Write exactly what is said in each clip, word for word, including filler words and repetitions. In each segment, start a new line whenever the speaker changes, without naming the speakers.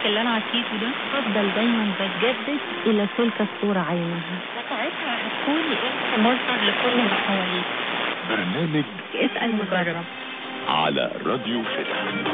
اللي انا عديته ده هفضل دايما بتجدد الى تلك الصورة عينها، وساعتها هتكوني انت مصدر لكل اللي حواليك.
برنامج
اسأل مجرب
على راديو فتح.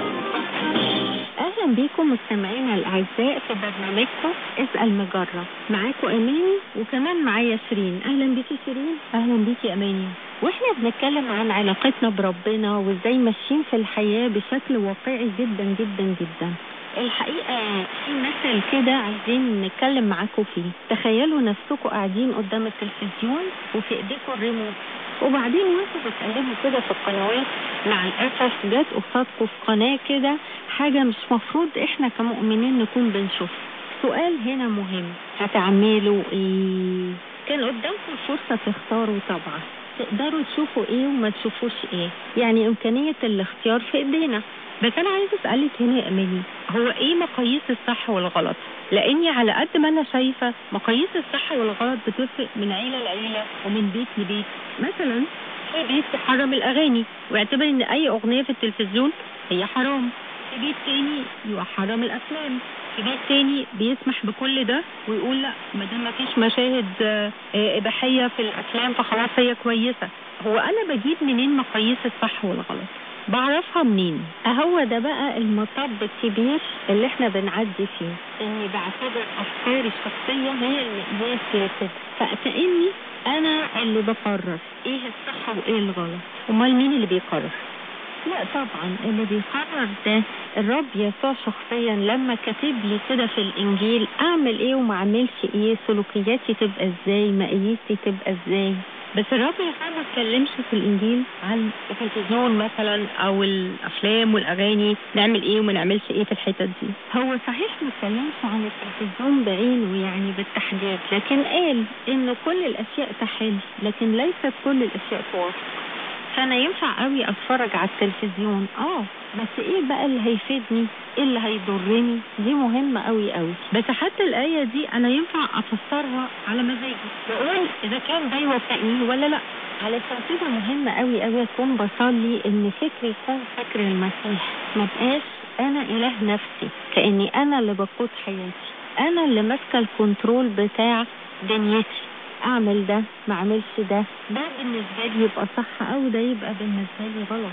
اهلا بيكم مستمعينا الاعزاء في برنامجكم اسأل مجرب. معاكم اماني وكمان معايا شيرين. اهلا بيكي شيرين.
اهلا بيكي اماني.
واحنا بنتكلم عن علاقتنا بربنا وازاي ماشيين في الحياة بشكل واقعي جدا جدا جدا. الحقيقة في مثل كده عايزين نتكلم معاكم فيه. تخيلوا نفسكم قاعدين قدام التلفزيون وفي ايديكم الريموت، وبعدين وانتوا بتقلبوا كده في القنوات مع الاسف جت قصادكم في قناة كده حاجة مش مفروض احنا كمؤمنين نكون بنشوف. سؤال هنا مهم، هتعملوا ايه؟ كان قدامكم فرصة تختاروا طبعا، تقدروا تشوفوا ايه وما تشوفوش ايه، يعني امكانية الاختيار في ايدينا. بس انا عايزه اسالك هنا يا اماني، هو ايه مقاييس الصح والغلط؟ لاني على قد ما انا شايفه مقاييس الصح والغلط بتفرق من عيله لعيله ومن بيت لبيت. مثلا في بيت يحرم الاغاني ويعتبر ان اي اغنيه في التلفزيون هي حرام، في بيت تاني يحرم الافلام، في بيت تاني بيسمح بكل ده ويقول لا ما دام ما فيش مشاهد اباحيه في الافلام فخلاص هي كويسه. هو انا بجيب منين مقاييس الصح والغلط؟ بعرفها منين؟ اهو ده بقى المطب الكبير اللي احنا بنعدي فيه، اني بعتبر افكاري الشخصيه هي المقياس لكده، فكأني انا اللي بقرر ايه الصح وايه الغلط. امال مين اللي بيقرر؟ لا طبعا اللي بيقرر ده الرب يسوع شخصيا، لما كاتب لي كده في الانجيل اعمل ايه وما اعملش ايه، سلوكياتي تبقى ازاي، مقاييسي تبقى ازاي. بس الرب يسوع ما اتكلمش في الانجيل عن التلفزيون مثلا او الافلام والاغاني نعمل ايه وما نعملش ايه في الحتت دي. هو صحيح ما اتكلمش عن التلفزيون بعينه يعني بالتحديد، لكن قال انه كل الاشياء تحل لكن ليست كل الاشياء توافق. فانا ينفع قوي اتفرج على التلفزيون اه بس ايه بقى اللي هيفيدني، ايه اللي هيضرني، دي مهمة قوي قوي. بس حتى الآية دي انا ينفع افسرها على مزاجي واقول اذا كان ده يوافقني ولا لا. علشان كده مهمة قوي قوي اكون بصلي ان فكري يكون فكر المسيح، ما بقاش انا اله نفسي، كأني انا اللي بقود حياتي، انا اللي ماسكة الكنترول بتاع دنيتي. اعمل ده ما اعملش ده، ده بالنسبه لي يبقى صح او ده يبقى بالنسبه لي غلط.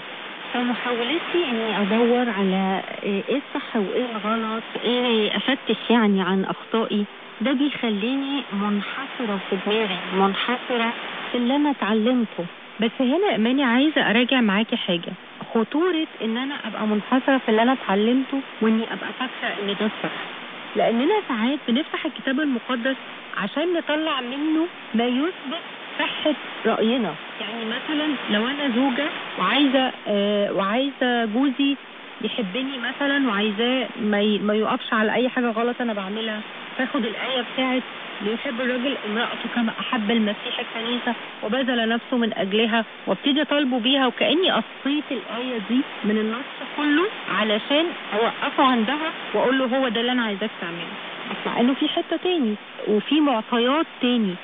فمحاولتي اني ادور على ايه الصح وايه الغلط، ايه افتش يعني عن اخطائي، ده بيخليني منحصره في دماغي، منحصره في اللي انا اتعلمته. بس هنا اماني عايزه اراجع معاكي حاجه، خطوره ان انا ابقى منحصره في اللي انا اتعلمته واني ابقى فاكره ان ده صح. لاننا ساعات بنفتح الكتاب المقدس عشان نطلع منه ما يثبت صحة رأينا. يعني مثلا لو انا زوجة وعايزة آه وعايزة جوزي يحبني مثلا وعايزاه ما, ي... ما يقفش على اي حاجة غلط انا بعملها، فاخد الآية بتاعت ليحب الرجل امرأته كما احب المسيح الكنيسة وبذل نفسه من اجلها، وابتدي اطالبه بيها وكأني قصيت الآية دي من النص كله علشان اوقفه عندها واقول له هو ده اللي انا عايزاك تعمله، مع انه في حتة تاني وفي معطيات تاني.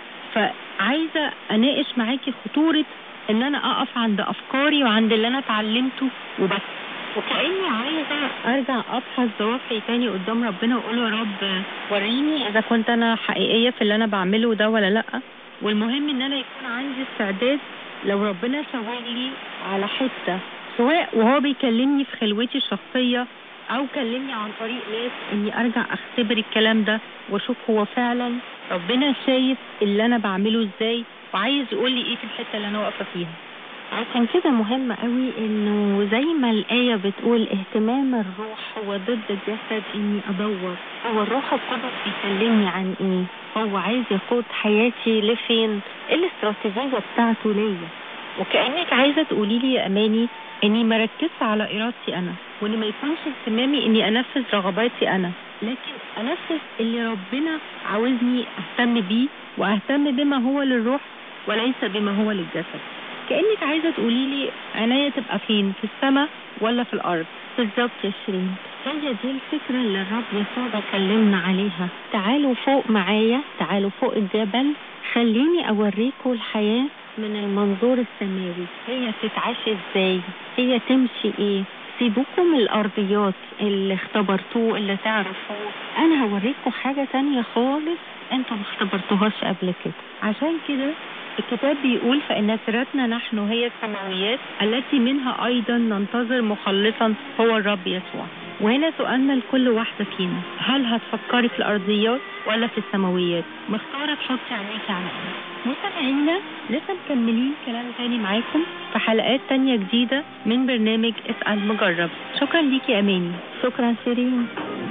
فعايزة اناقش معاكي خطورة ان انا اقف عند افكاري وعند اللي انا اتعلمته وبس، وكأني عايزة ارجع ابحث دوافعي تاني قدام ربنا واقول له يا رب وريني اذا كنت انا حقيقية في اللي انا بعمله ده ولا لا. والمهم ان انا يكون عندي استعداد لو ربنا شاور لي على حتة، سواء وهو بيكلمني في خلوتي الشخصية او كلمني عن طريق ناس، اني ارجع اختبر الكلام ده واشوف هو فعلا ربنا شايف اللي انا بعمله ازاي وعايز يقول لي ايه في الحتة اللي انا واقفة فيها. عشان كده مهم قوي انه زي ما الآية بتقول اهتمام الروح هو ضد الجسد، اني ادور هو الروح القدس بيكلمني عن ايه، هو عايز يقود حياتي لفين، ايه الاستراتيجية بتاعته ليا. وكأنك عايزة تقولي لي يا اماني اني مركزش على ارادتي انا، وان ما يكونش اهتمامي اني انفذ رغباتي انا، لكن انفذ اللي ربنا عاوزني اهتم بيه، واهتم بما هو للروح وليس بما هو للجسد. كأنك عايزة تقولي لي عناية تبقى فين، في السماء ولا في الارض؟ بالظبط يا شيرين، هي دي الفكرة اللي الرب يسوع بيكلمنا عليها. تعالوا فوق معايا، تعالوا فوق الجبل، خليني اوريكم الحياة من المنظور السماوي، هي تتعاش ازاي، هي تمشي ايه، سيبوكم الأرضيات اللي اختبرتوه اللي تعرفوه، أنا هوريكم حاجة تانية خالص انتوا ما اختبرتوهاش قبل كده. عشان كده الكتاب بيقول فإن سيرتنا نحن هي السماويات التي منها أيضا ننتظر مخلصا هو الرب يسوع. وهنا سؤالنا لكل واحدة فينا، هل هتفكري في الأرضيات ولا في السماويات؟ مختارة تحطي عينيكي على ايه؟ مستمعينا لسه مكملين كلام تاني معاكم في حلقات تانية جديدة من برنامج اسأل مجرب. شكرا ليكي أماني. شكرا سيرين.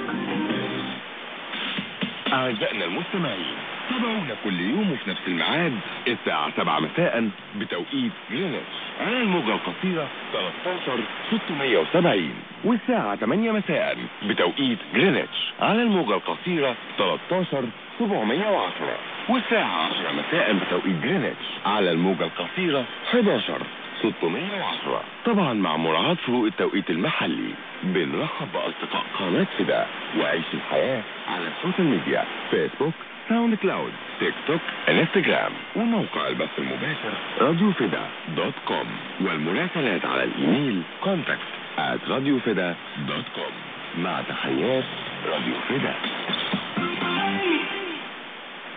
أعزائنا المستمعين، تابعونا كل يوم وفي نفس الميعاد الساعة سبعة مساء بتوقيت جرينتش على الموجة القصيرة ثلاثة عشر ستمائة وسبعين، والساعة ثمانية مساء بتوقيت جرينتش على الموجة القصيرة ثلاثة عشر سبعمائة وعشرة، والساعة عشرة مساء بتوقيت جرينتش على الموجة القصيرة أحد عشر ستمائة وعشرة، طبعا مع مراعاة فروق التوقيت المحلي. بنرحب بأصدقاء قناة فدا وعيش الحياة على السوشيال ميديا، فيسبوك، ساوند كلاود، تيك توك، انستجرام، وموقع البث المباشر راديو فدا دوت كوم، والمراسلات على الايميل كونتاكت آت راديو فدا دوت كوم. مع تحيات راديو فدا.